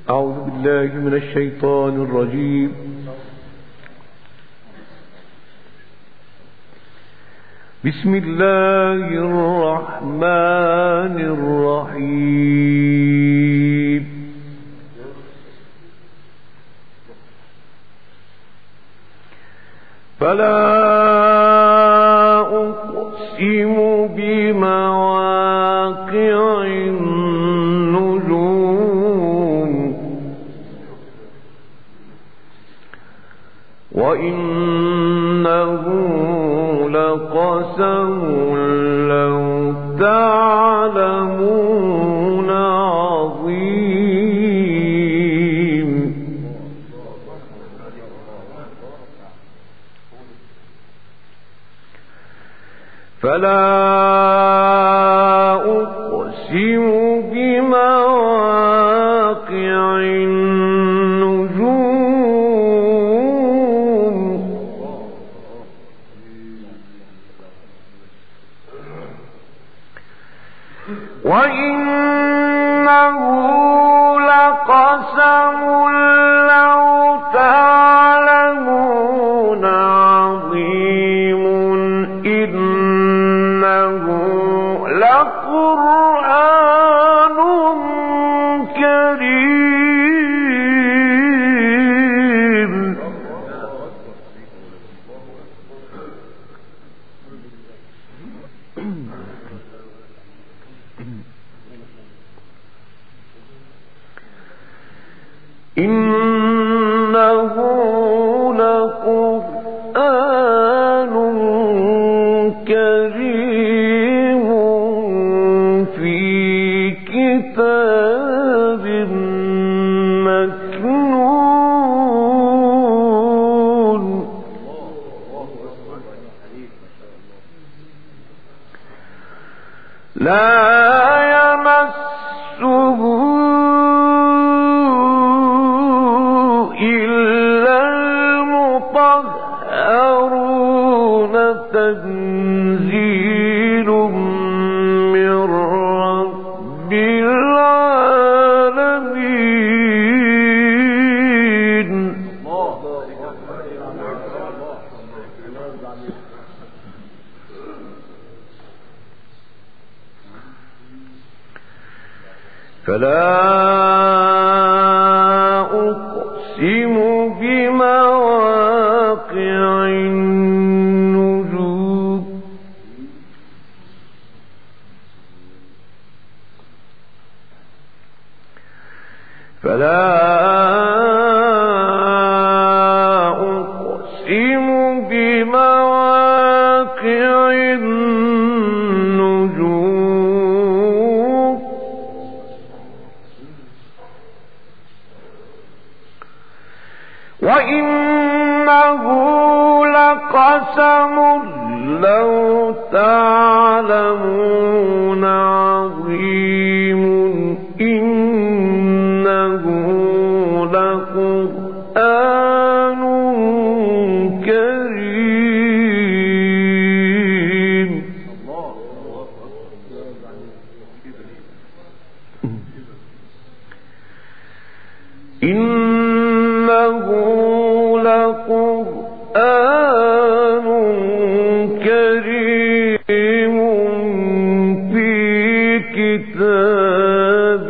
أعوذ بالله من الشيطان الرجيم. بسم الله الرحمن الرحيم. فلا أقسم بمواقع النجوم وإنه لقسم لو تعلمون عظيم. فلا أقسم بمواقع النجوم وإنه لقسم لو تعلمون عظيم. إنه لقرآن كريم. إنه لقرآن كريم في كتاب مكنون. لا يمسه إلا المطهرون. تنزيل من رب العالمين. فلا أقسم بمواقع النجوم فلا أقسم بمواقع النجوم وإنه لقسم لو تعلمون عظيم. إنه لقرآن كريم. إنه لقرآن كريم في كتاب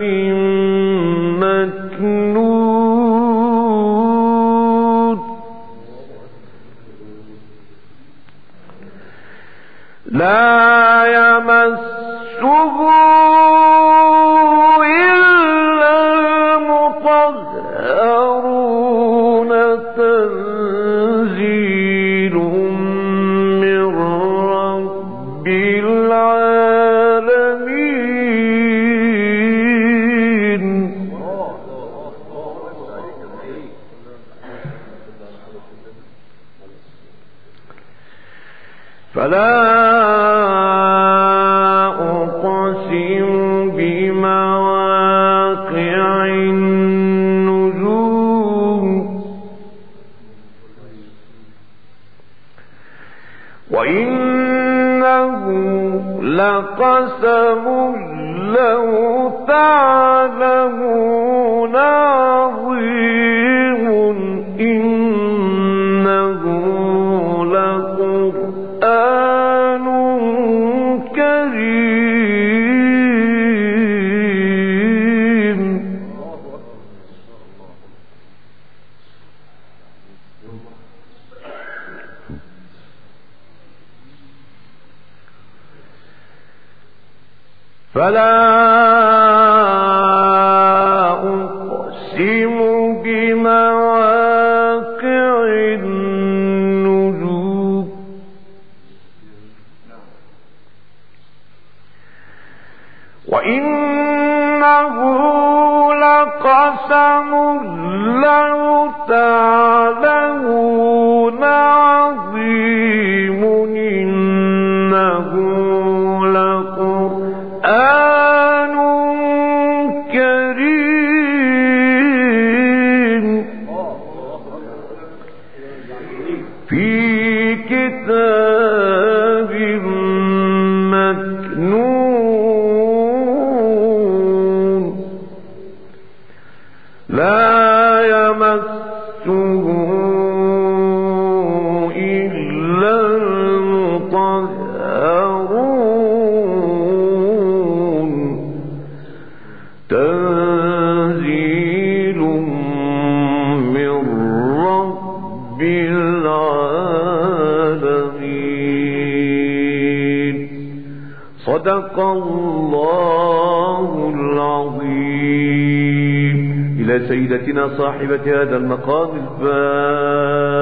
مكنون. لا يمسه إلا المطهرون. تنزيل من رب العالمين. فلا أقسم بمواقع النجوم وإنه لقسم لو تعلمون فلا أقسم بمواقع النجوم وإنه لقسم لو تعلمون عظيم إنه لقرآن كريم في كتاب مكنون لا يمسه إلا المطهرون تنزيل من رب العالمين صدق الله العظيم. إلى سيدتنا صاحبة هذا المقام الفاتح